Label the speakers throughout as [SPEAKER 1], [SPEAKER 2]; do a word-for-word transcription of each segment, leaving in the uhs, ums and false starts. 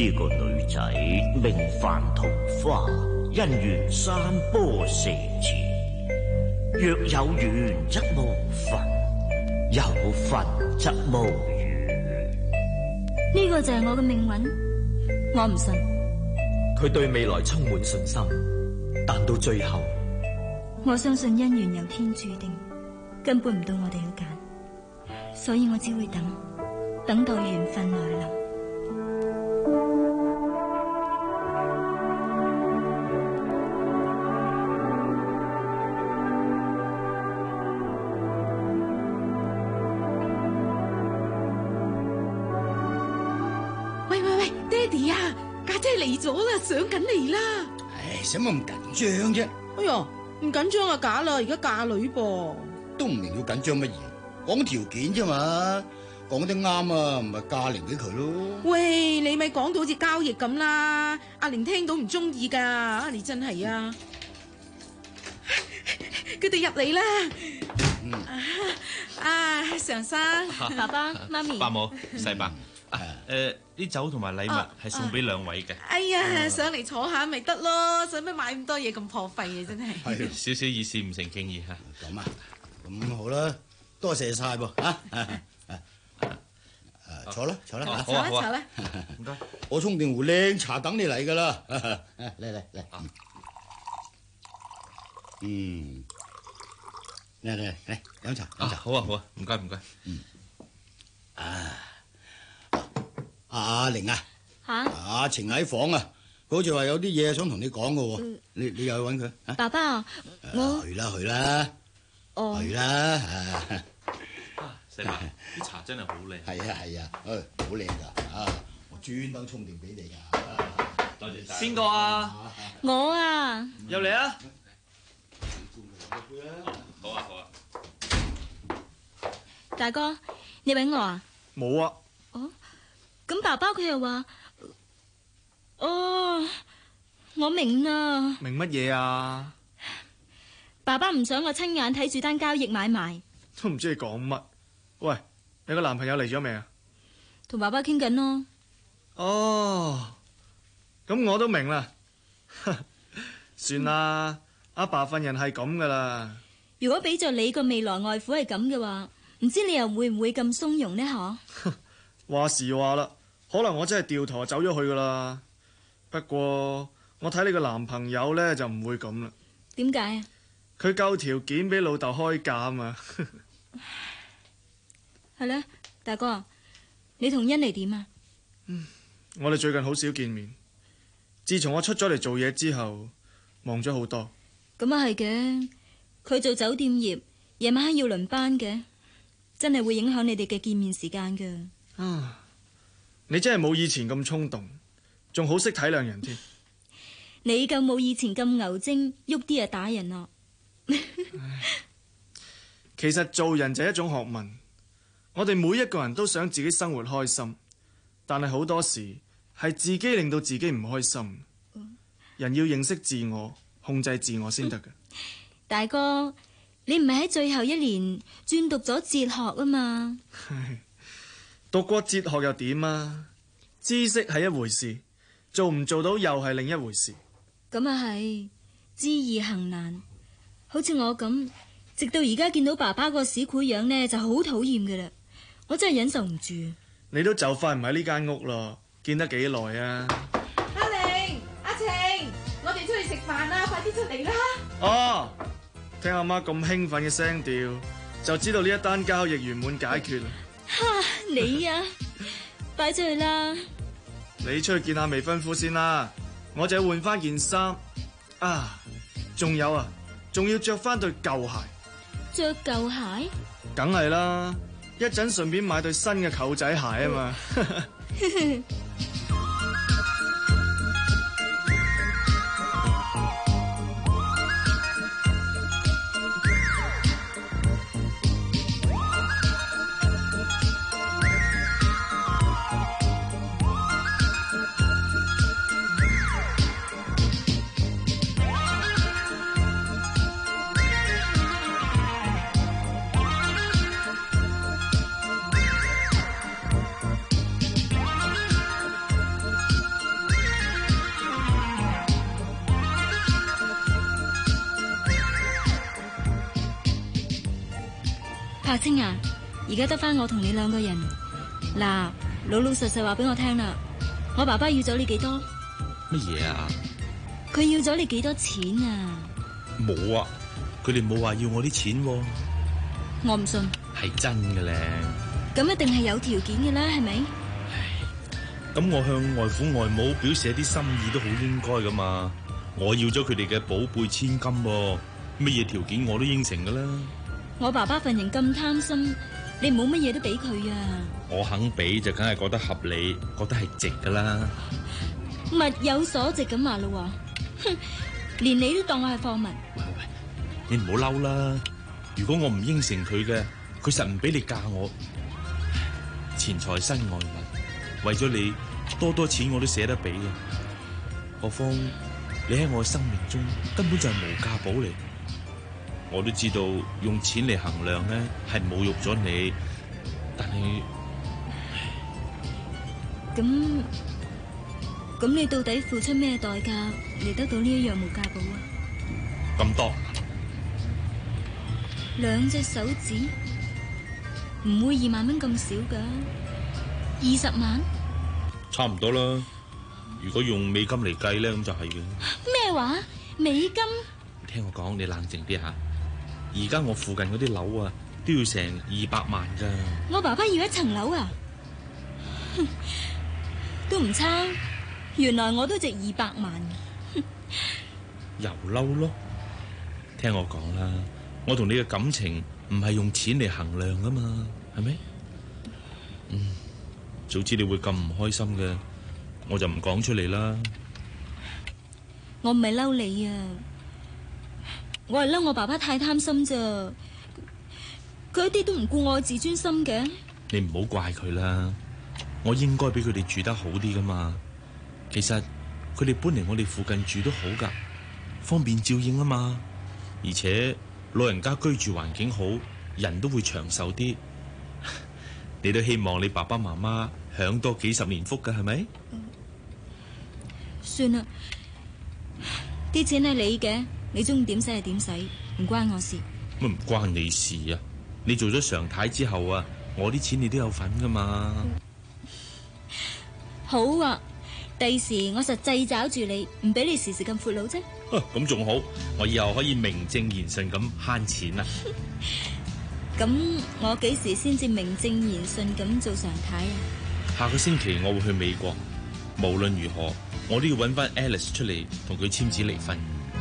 [SPEAKER 1] 呢個女仔名范桃花，姻緣山坡四字，若有緣則無份，有份則無緣。
[SPEAKER 2] 呢個就係我嘅命運，我唔信。
[SPEAKER 3] 佢對未來充滿信心，但到最後，
[SPEAKER 2] 我相信姻緣由天注定，根本唔到我哋去揀，所以我只會等，等待緣分來臨。
[SPEAKER 4] 嚟咗啦，上緊嚟啦！
[SPEAKER 5] 唉，使乜咁緊張啫？
[SPEAKER 4] 哎呀，唔緊張啊，假啦，而家嫁女噃，
[SPEAKER 5] 都唔明要緊張乜嘢，講條件啫嘛，講得啱啊，唔係嫁嚟俾佢咯。
[SPEAKER 4] 喂，你咪講到好似交易咁啦，阿玲聽到唔中意噶，你真係啊！佢哋入嚟啦，嗯、啊，常生、
[SPEAKER 2] 爸爸、媽咪、
[SPEAKER 6] 伯母、細伯。誒，啲、呃、酒同埋禮物係送俾兩位嘅。
[SPEAKER 4] 哎呀，上嚟坐下咪得咯，使乜買咁多嘢咁破費啊？真係。係
[SPEAKER 6] 少少意思唔成敬意嚇。
[SPEAKER 5] 咁啊，咁好啦，多謝晒噃嚇。誒，坐啦，坐啦，
[SPEAKER 6] 好啊，好啊，
[SPEAKER 5] 唔該。我沖定壺靚茶等你嚟噶啦。嚟嚟嚟。嗯。嚟嚟嚟，飲茶飲茶。
[SPEAKER 6] 好啊好啊，唔該唔該。
[SPEAKER 5] 嗯。啊。阿玲啊，
[SPEAKER 2] 吓，
[SPEAKER 5] 阿晴喺房啊，佢好似話有啲嘢想同你講噶喎，你你又去搵佢啊？
[SPEAKER 2] 爸爸，我
[SPEAKER 5] 去啦去啦，
[SPEAKER 2] 哦，
[SPEAKER 5] 去啦啊！
[SPEAKER 6] 細伯，啲茶真係好靚。
[SPEAKER 5] 係啊係啊，誒，好靚噶啊！我專登沖定俾你噶。
[SPEAKER 6] 多謝晒。邊個啊？
[SPEAKER 2] 我啊。
[SPEAKER 6] 入嚟啊！好啊好啊。
[SPEAKER 2] 大哥，你搵我啊？
[SPEAKER 7] 冇啊。
[SPEAKER 2] 哦。咁爸爸佢又話，哦，我明啦。
[SPEAKER 7] 明乜嘢啊？
[SPEAKER 2] 爸爸唔想我親眼睇住單交易買賣。
[SPEAKER 7] 都唔知你講乜。喂，你個男朋友嚟咗未啊？
[SPEAKER 2] 同爸爸傾緊咯。
[SPEAKER 7] 哦，咁我都明啦。算啦，阿爸份人係咁噶啦。
[SPEAKER 2] 如果俾着你個未來外父係咁嘅話，唔知你又會唔會咁鬆容呢？嗬？
[SPEAKER 7] 話時話啦。可能我真係掉頭走咗去噶啦，不過我睇你個男朋友呢，就唔會咁啦。
[SPEAKER 2] 點解啊？
[SPEAKER 7] 佢夠條件俾老豆開價啊嘛。
[SPEAKER 2] 係咧，大哥，你同欣妮點啊？
[SPEAKER 7] 嗯，我哋最近好少見面。自從我出咗嚟做嘢之後，忙咗好多。
[SPEAKER 2] 咁啊係嘅，佢做酒店業，夜晚黑要輪班嘅，真係會影響你哋嘅見面時間噶。
[SPEAKER 7] 啊！你真係冇以前咁衝動，仲好識體諒人添。
[SPEAKER 2] 你夠冇以前咁牛精，喐啲就打人咯。
[SPEAKER 7] 其實做人就係一種學問，我哋每一個人都想自己生活開心，但係好多時係自己令到自己唔開心。人要認識自我，控制自我先得㗎。
[SPEAKER 2] 大哥，你唔係喺最後一年轉讀咗哲學啊嘛？
[SPEAKER 7] 讀過哲學又點啊？知識係一回事，做唔做到又係另一回事。
[SPEAKER 2] 咁啊係，知易行難。好似我咁，直到而家見到爸爸個屎kuri樣呢，就好討厭㗎啦。我真係忍受唔住。
[SPEAKER 7] 你都就快唔喺呢間屋咯，見得幾耐啊？
[SPEAKER 4] 阿玲、阿晴，我哋出去食飯啦，快啲出嚟啦！
[SPEAKER 7] 哦，聽阿媽咁興奮嘅聲調，就知道呢一單交易圓滿解決啦。
[SPEAKER 2] 哈，你啊，快出去啦！
[SPEAKER 7] 你出去見下未婚夫先啦，我就要換翻件衫啊！仲有啊，仲要着翻對舊鞋。
[SPEAKER 2] 着舊鞋？
[SPEAKER 7] 梗係啦，一陣順便買對新嘅舅仔鞋啊嘛。
[SPEAKER 2] 柏青啊，而家得翻我同你兩個人。嗱，老老實實話俾我聽啦，我爸爸要咗你幾多？
[SPEAKER 6] 乜嘢啊？
[SPEAKER 2] 佢要咗你幾多錢啊？
[SPEAKER 6] 冇啊，佢哋冇話要我啲錢喎。
[SPEAKER 2] 我唔信。
[SPEAKER 6] 係真嘅咧。
[SPEAKER 2] 咁一定係有條件嘅啦，係咪？
[SPEAKER 6] 咁我向外父外母表示一啲心意都好應該噶嘛。我要咗佢哋嘅寶貝千金喎，乜嘢條件我都應承噶啦。
[SPEAKER 2] 我爸爸份人咁貪心，你冇乜嘢都俾佢啊。
[SPEAKER 6] 我肯俾就梗係覺得合理，覺得係值噶啦。
[SPEAKER 2] 物有所值咁話咯喎，哼，連你都當我係貨物。
[SPEAKER 6] 喂喂，你唔好嬲啦。如果我唔應承佢嘅，佢實唔俾你嫁我。錢財身外物，為咗你多多錢我都捨得俾嘅。何況你喺我嘅生命中根本就係無價寶嚟。我都知道用錢嚟衡量咧係侮辱咗你，但係
[SPEAKER 2] 咁咁你到底付出咩代價嚟得到呢一樣無價寶啊？
[SPEAKER 6] 咁多
[SPEAKER 2] 兩隻手指唔會二萬蚊咁少噶，二十萬
[SPEAKER 6] 差唔多啦。如果用美金嚟計咧，咁就係嘅。
[SPEAKER 2] 咩話？美金？
[SPEAKER 6] 你聽我講，你冷靜啲吓。而家我附近嗰啲樓啊，都要成二百萬噶。
[SPEAKER 2] 我爸爸要一層樓啊？都唔差。原來我都值二百萬。
[SPEAKER 6] 又嬲咯？聽我講啦，我同你嘅感情唔係用錢嚟衡量噶嘛，係咪？嗯，早知你會咁唔開心嘅，我就唔講出嚟啦。
[SPEAKER 2] 我唔係嬲你啊，我係嬲我爸爸太貪心咋，佢一啲都唔顧我嘅自尊心嘅。
[SPEAKER 6] 你唔好怪佢啦，我應該俾佢哋住得好啲噶嘛。其實佢哋搬嚟我哋附近住都好噶，方便照應啊嘛。而且老人家居住環境好，人都會長壽啲。你都希望你爸爸媽媽享多幾十年福噶，係咪？
[SPEAKER 2] 算啦，啲錢係你嘅，你中意點使就點使，唔關我事。
[SPEAKER 6] 乜唔關你事啊？你做咗常太之後啊，我啲錢你都有份噶嘛。
[SPEAKER 2] 好啊，第時我實際找住你，唔俾你時時咁闊佬啫。
[SPEAKER 6] 咁仲好，我以後可以名正言順咁慳錢啦。
[SPEAKER 2] 咁我幾時先至名正言順咁做常太啊？
[SPEAKER 6] 下個星期我會去美國，無論如何，我都要揾翻 Alice 出嚟同佢簽紙離婚。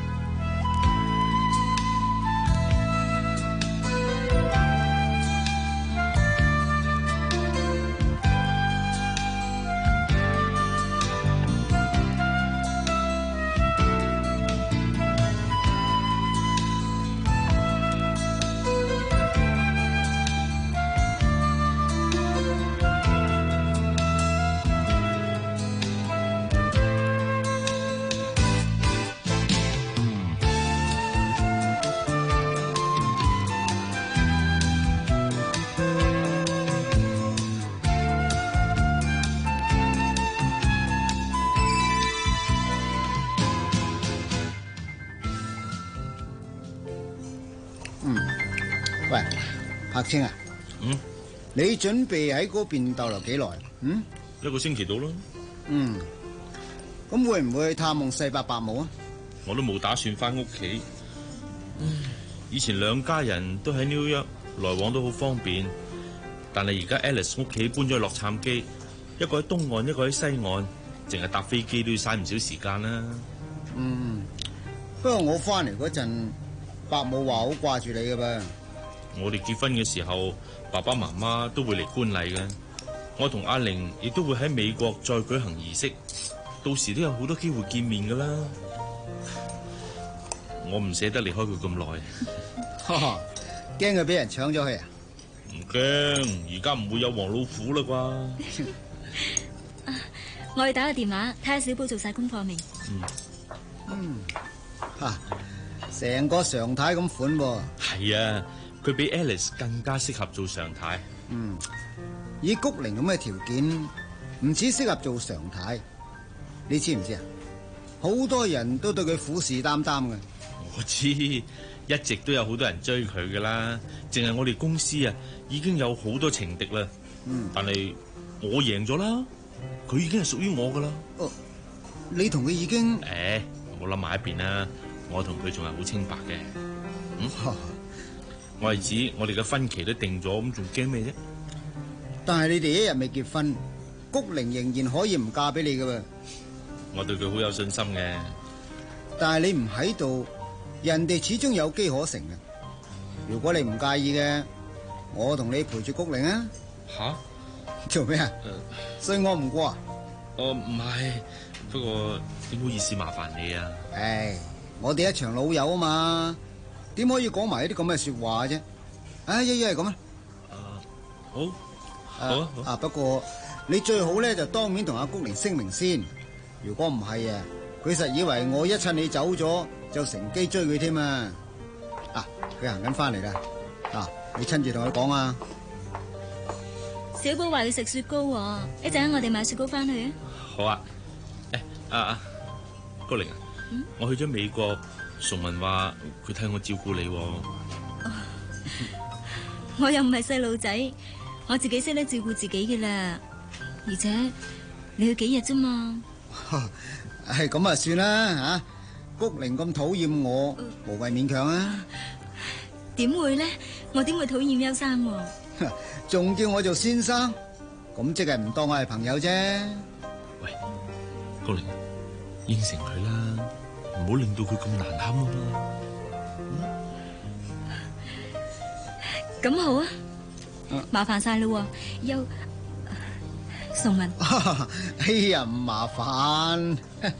[SPEAKER 5] 喂，柏青啊，
[SPEAKER 6] 嗯，
[SPEAKER 5] 你準備喺嗰邊逗留幾耐？嗯，
[SPEAKER 6] 一個星期到啦。
[SPEAKER 5] 嗯，咁會唔會去探望細伯伯母啊？
[SPEAKER 6] 我都冇打算翻屋企。以前兩家人都喺紐約，來往都好方便。但係而家 Alice 屋企搬咗去洛杉磯，一個喺東岸，一個喺西岸，淨係搭飛機都要嘥唔少時間啦。
[SPEAKER 5] 嗯，不過我翻嚟嗰陣，伯母話好掛住你㗎噃。
[SPEAKER 6] 我哋結婚嘅時候，爸爸媽媽都會嚟觀禮嘅。我同阿玲亦都會喺美國再舉行儀式，到時都有好多機會見面噶啦。我唔捨得離開佢咁耐。
[SPEAKER 5] 哈哈，驚佢俾人搶咗去啊？
[SPEAKER 6] 唔驚，而家唔會有黃老虎啦啩。
[SPEAKER 2] 我去打個電話睇下小寶做晒功課未？
[SPEAKER 6] 嗯
[SPEAKER 5] 嗯，吓，成個常太咁款喎。
[SPEAKER 6] 係啊，佢比 Alice 更加適合做常太。
[SPEAKER 5] 嗯，以谷玲咁嘅條件，唔止適合做常太，你知唔知啊？好多人都對佢虎視眈眈嘅。
[SPEAKER 6] 我知， 一直都有好多人追佢噶啦，淨係我哋公司啊已經有好多情敵啦。
[SPEAKER 5] 嗯，
[SPEAKER 6] 但係我贏咗啦，佢已經係屬於我噶啦。
[SPEAKER 5] 哦，你同佢已經
[SPEAKER 6] 誒，唔好諗埋一邊啦，我同佢仲係好清白嘅。嗯，我係指我哋嘅婚期都定咗，咁仲驚咩啫？
[SPEAKER 5] 但係你哋一日未結婚，谷玲仍然可以唔嫁俾你噶噃。
[SPEAKER 6] 我對佢好有信心嘅。
[SPEAKER 5] 但係你唔喺度，人哋始終有機可乘嘅。如果你唔介意嘅，我同你陪住谷玲啊。
[SPEAKER 6] 吓？
[SPEAKER 5] 做咩啊？所以我唔過啊？
[SPEAKER 6] 哦，唔係，不過點好意思麻煩你啊？
[SPEAKER 5] 唉，我哋一場老友啊嘛，點可以講埋一啲咁嘅說話啫？唉，一一係咁啊。
[SPEAKER 6] 好，好啊，好
[SPEAKER 5] 啊。不過你最好咧就當面同阿谷玲聲明先。如果唔係啊，佢實以為我一趁你走咗就乘機追佢添啊！啊，佢行緊翻嚟啦。啊，你親自同佢講啊。
[SPEAKER 2] 小寶話要食雪糕喎，一陣間我哋買雪糕翻去啊。
[SPEAKER 6] 好啊。誒，阿阿高玲啊，
[SPEAKER 2] 嗯、
[SPEAKER 6] 我去咗美國，崇文話佢替我照顧你喎。
[SPEAKER 2] 哦、我又唔係細路仔，我自己識得照顧自己嘅啦。而且你去幾日啫嘛？
[SPEAKER 5] 係咁啊，算啦吓。谷玲咁討厭我，呃、無謂勉強啊。
[SPEAKER 2] 點會呢？我點會討厭邱生喎？
[SPEAKER 5] 仲叫我做先生，咁即係唔當我係朋友啫。
[SPEAKER 6] 喂，高玲，應承佢啦，唔好令到佢咁難堪啊嘛。
[SPEAKER 2] 咁、嗯、好啊，啊麻煩晒啦，又崇文。
[SPEAKER 5] 哎呀，唔麻煩。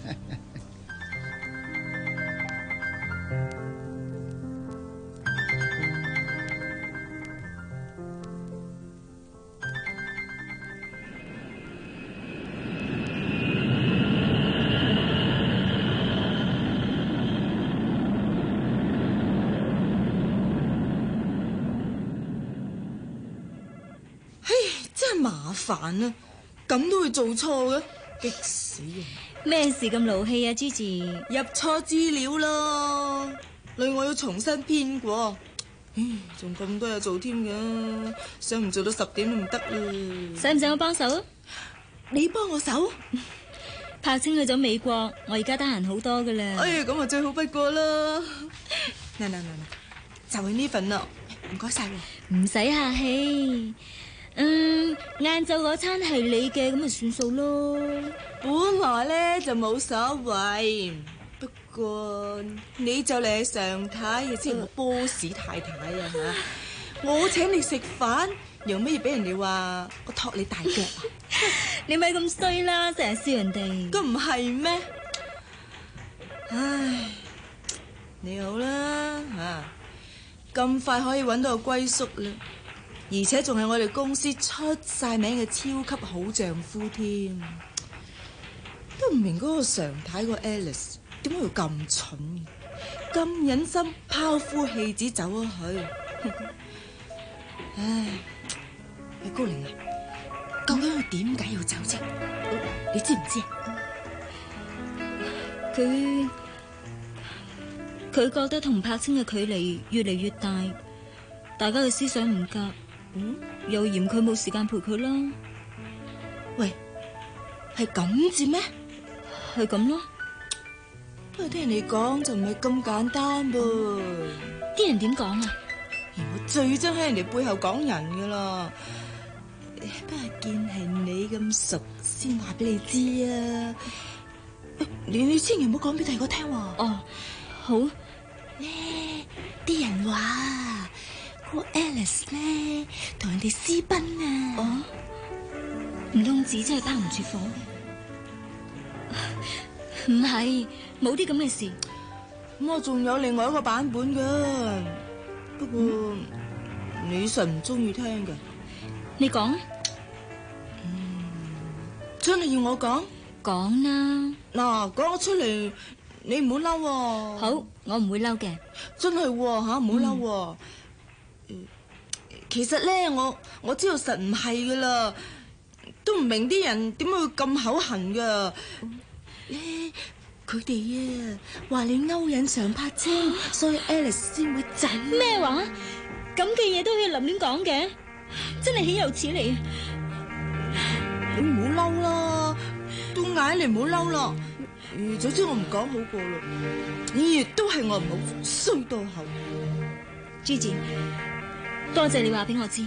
[SPEAKER 4] 麻煩啊，咁都會做錯嘅，激死人！
[SPEAKER 2] 咩事咁勞氣啊，Gigi？
[SPEAKER 4] 入錯資料咯，令我要重新編過。唉，仲咁多嘢做添嘅，想唔做到十點都唔得啦。
[SPEAKER 2] 使唔使我幫手啊？
[SPEAKER 4] 你幫我手？
[SPEAKER 2] 柏青去咗美國，我而家得閒好多噶啦。
[SPEAKER 4] 哎呀，咁啊最好不過啦。嗱嗱嗱嗱，就係呢份啦，唔該晒。
[SPEAKER 2] 唔使客氣。嗯，晏晝嗰餐係你嘅，咁咪算數咯。
[SPEAKER 4] 本來咧就冇所謂，不過你就嚟係常太，亦即係我 boss 太太啊吓。我請你食飯，又乜嘢俾人哋話我托你大腳啊？
[SPEAKER 2] 你咪咁衰啦，成日笑人哋。
[SPEAKER 4] 咁唔係咩？唉，你好啦吓，咁快可以搵到個歸宿啦。而且仲係我哋公司出晒名嘅超級好丈夫添，都唔明嗰個常太個 Alice 點解會咁蠢，咁忍心拋夫棄子走咗去？唉，阿高玲啊，究竟佢點解要走啫？你知唔知啊？
[SPEAKER 2] 佢佢覺得同柏青嘅距離越嚟越大，大家嘅思想唔夾。嗯，又嫌佢冇時間陪佢啦。
[SPEAKER 4] 喂，係咁至咩？
[SPEAKER 2] 係咁咯。
[SPEAKER 4] 不過聽人哋講就唔係咁簡單噃。
[SPEAKER 2] 啲人點講啊？
[SPEAKER 4] 我最憎喺人哋背後講人噶啦。不過見係你咁熟，先話俾你知啊。你你千祈唔好講俾第二個聽喎。
[SPEAKER 2] 哦，好。
[SPEAKER 4] 咧，啲人話。個 Alice 咧同人哋私奔啊！
[SPEAKER 2] 哦，唔通紙真係包唔住火？唔係，冇啲咁嘅事。
[SPEAKER 4] 咁我仲有另外一個版本噶，不過、嗯、你實唔中意聽嘅。
[SPEAKER 2] 你講。
[SPEAKER 4] 嗯，真係要我講？
[SPEAKER 2] 講啦。嗱，
[SPEAKER 4] 講咗出嚟，你唔好嬲。
[SPEAKER 2] 好，我唔會嬲嘅。
[SPEAKER 4] 真係吓，唔好嬲。其實咧，我我知道實唔係噶啦，都唔明啲人點解會咁口痕噶。咧， 佢哋啊話你勾引常柏清，所以 Alice 先會走。
[SPEAKER 2] 咩話？咁嘅嘢都可以立亂講嘅，真係豈有此理！
[SPEAKER 4] 你唔好嬲啦，都嗌你唔好嬲啦。嗯，總之我唔講好過啦。咦，都係我唔好，衰到口。
[SPEAKER 2] Gigi，多謝你話俾我知，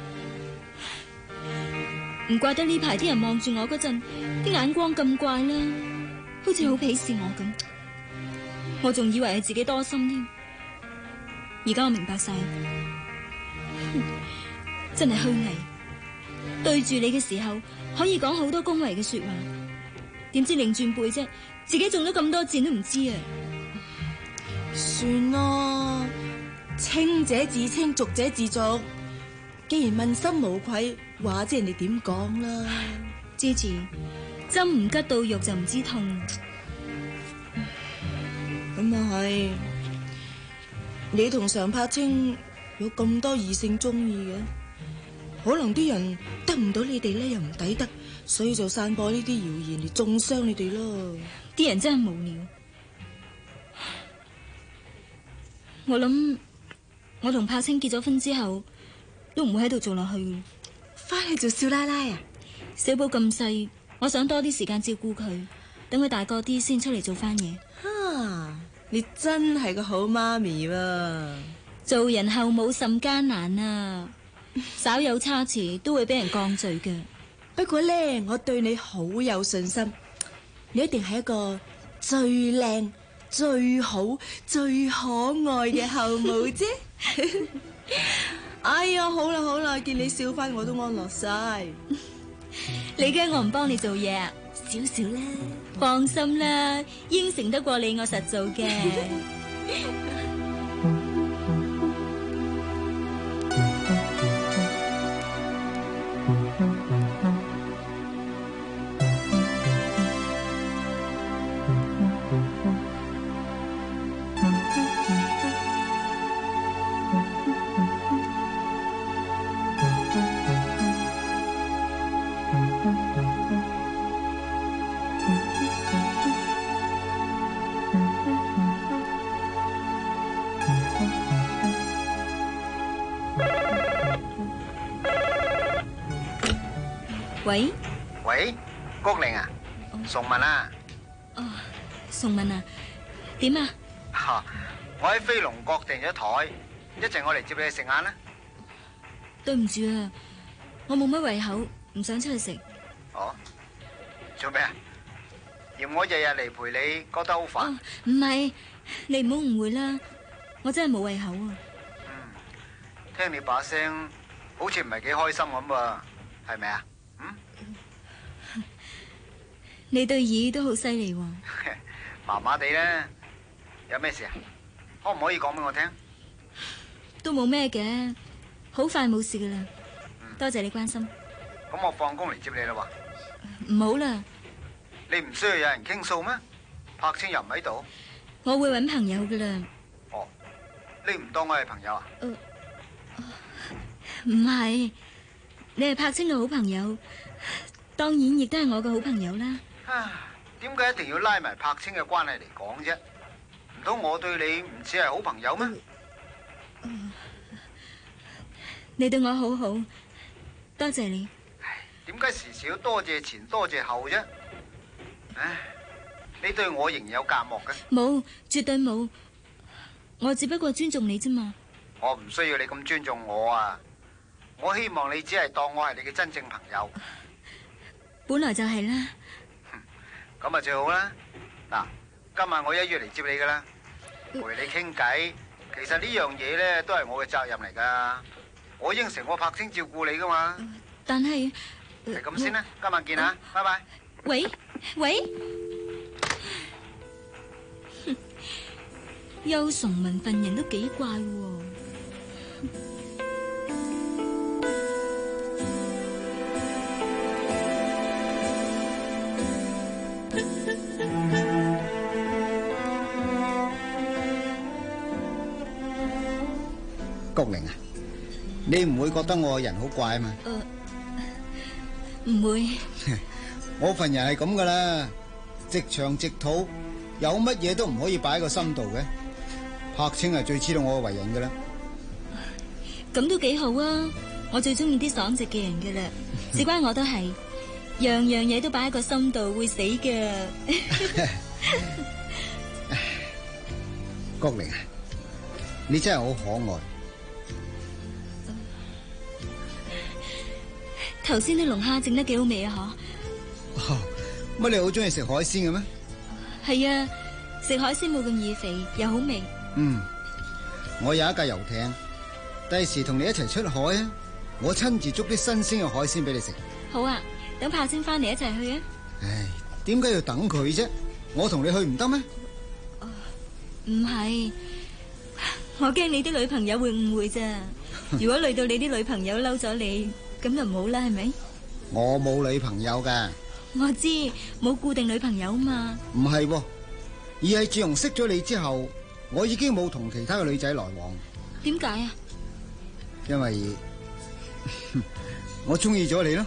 [SPEAKER 2] 唔怪得呢排啲人望住我嗰陣，啲眼光咁怪啦，好似好鄙視我咁。我仲以為係自己多心添，而家我明白晒，真係虛偽。對住你嘅時候可以講好多恭維嘅說話，點知擰轉背啫，自己中咗咁多箭都唔知啊！
[SPEAKER 4] 算啦，清者自清，俗者自俗。既然問心無愧，話知人哋點講啦。
[SPEAKER 2] 支持針唔吉到肉就唔知痛。
[SPEAKER 4] 咁啊係，你同常柏清有咁多異性中意嘅，可能啲人得唔到你哋咧，又唔抵得，所以就散播呢啲謠言嚟中傷你哋咯。
[SPEAKER 2] 啲人真係無聊。我諗我同柏清結咗婚之後，都唔會喺度做落去。
[SPEAKER 4] 翻去做少奶奶啊？
[SPEAKER 2] 小寶咁細，我想多啲時間照顧佢，等佢大個啲先出嚟做翻嘢。
[SPEAKER 4] 啊，你真係個好媽咪喎！
[SPEAKER 2] 做人後母甚艱難啊，稍有差池都會俾人降罪嘅。
[SPEAKER 4] 不過咧，我對你好有信心，你一定係一個最靚、最好、最可愛嘅後母啫。哎呀，好啦好啦，見你笑翻我都安樂晒。
[SPEAKER 2] 你驚我唔幫你做嘢啊？
[SPEAKER 4] 少少啦，
[SPEAKER 2] 放心啦，應承得過你，我實做嘅。喂
[SPEAKER 5] 喂，谷玲啊，崇文啊，
[SPEAKER 2] 哦，崇文啊，點啊？
[SPEAKER 5] 吓，我喺飛龍閣訂咗台，一陣我嚟接你去食晏啦。
[SPEAKER 2] 對唔住啊，我冇乜胃口，唔想出去食。
[SPEAKER 5] 哦，做咩啊？嫌我日日嚟陪你，覺得好煩？
[SPEAKER 2] 哦，唔係，你唔好誤會啦，我真係冇胃口啊。
[SPEAKER 5] 嗯，聽你把聲好似唔係幾開心咁噃，係咪啊？嗯，
[SPEAKER 2] 你對耳都好犀利喎。
[SPEAKER 5] 麻麻地咧，有咩事啊？可唔可以講俾我聽？
[SPEAKER 2] 都冇咩嘅，好快冇事噶啦。多謝你關心。
[SPEAKER 5] 咁我放工嚟接你啦喎。
[SPEAKER 2] 唔好啦，
[SPEAKER 5] 你唔需要有人傾訴咩？柏清又唔喺度。
[SPEAKER 2] 我會搵朋友噶啦。
[SPEAKER 5] 哦，你唔當我係朋友啊？
[SPEAKER 2] 唔係，你係柏清嘅好朋友，當然亦都係我嘅好朋友啦。
[SPEAKER 5] 啊，點解一定要拉埋柏清嘅關係嚟講啫？唔通我對你唔似係好朋友咩？
[SPEAKER 2] 嗯，你對我好好，多謝你。
[SPEAKER 5] 唉，點解時時要多謝前多謝後啫？唉，你對我仍然有隔膜嘅？
[SPEAKER 2] 冇，絕對冇。我只不過尊重你啫嘛。
[SPEAKER 5] 我唔需要你咁尊重我啊！我希望你只係當我係你嘅真正朋友。
[SPEAKER 2] 本來就係啦。
[SPEAKER 5] 咁啊最好啦。嗱，今晚我一於嚟接你噶啦，陪你傾偈。其實呢樣嘢咧都係我嘅責任嚟噶。我應承我柏清照顧你噶嘛。
[SPEAKER 2] 但係
[SPEAKER 5] 係咁先啦，今晚見啊，拜拜。
[SPEAKER 2] 喂喂，邱崇文份人都幾怪喎。
[SPEAKER 5] 谷玲啊，你唔會覺得我人好怪啊嘛？
[SPEAKER 2] 誒，唔會。
[SPEAKER 5] 我份人係咁噶啦，直腸直肚， 有乜嘢都唔可以擺喺個心度嘅。柏青係最知道我嘅為人噶啦。
[SPEAKER 2] 咁都幾好啊！我最中意啲爽直嘅人噶啦，事關我都係，樣樣嘢都擺喺個心度會死噶。
[SPEAKER 5] 國玲啊，你真係好可愛。
[SPEAKER 2] 頭先啲龍蝦整得幾好味啊！
[SPEAKER 5] 嗬、哦，乜你好中意食海鮮嘅咩？
[SPEAKER 2] 係啊，食海鮮冇咁易肥，又好味。
[SPEAKER 5] 嗯，我有一架遊艇，第時同你一齊出海啊！我親自捉啲新鮮嘅海鮮俾你食。
[SPEAKER 2] 好啊，等柏青翻嚟一齊去啊！
[SPEAKER 5] 唉，點解要等佢啫？我同你去唔得咩？
[SPEAKER 2] 唔係，我驚你啲女朋友會誤會咋。如果累到你啲女朋友嬲咗你，咁就唔好啦，係咪？
[SPEAKER 5] 我冇女朋友噶。
[SPEAKER 2] 我知冇固定女朋友嘛。
[SPEAKER 5] 唔係喎，而係自從識咗你之後，我已經冇同其他嘅女仔來往。
[SPEAKER 2] 點解啊？
[SPEAKER 5] 因為我中意咗你咯。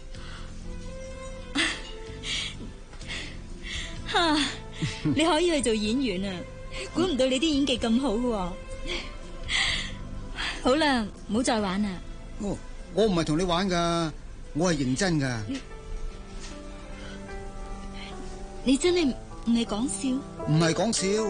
[SPEAKER 2] 哈，你可以去做演員啊！估唔到你啲演技咁好嘅。好啦，唔好再玩啦。
[SPEAKER 5] 我我唔係同你玩噶，我係認真噶。
[SPEAKER 2] 你，你真係唔係講笑？
[SPEAKER 5] 唔係講笑。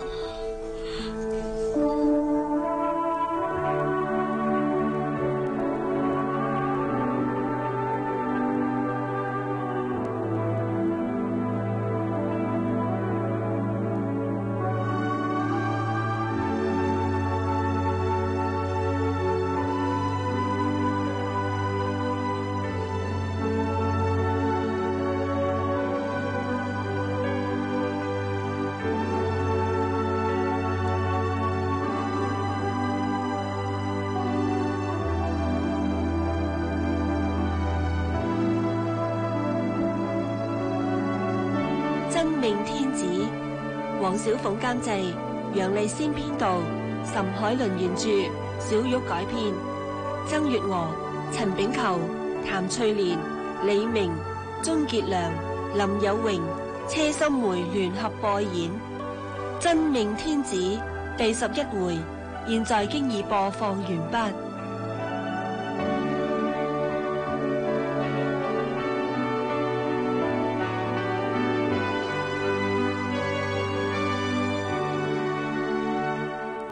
[SPEAKER 8] 真命天子，黃小鳳監製，楊麗仙編導，岑海倫原著，小玉改編，曾月娥、陳炳球、譚翠蓮、李明、鍾傑良、林有榮、車心梅聯合播演《真命天子》第十一回，現在經已播放完畢。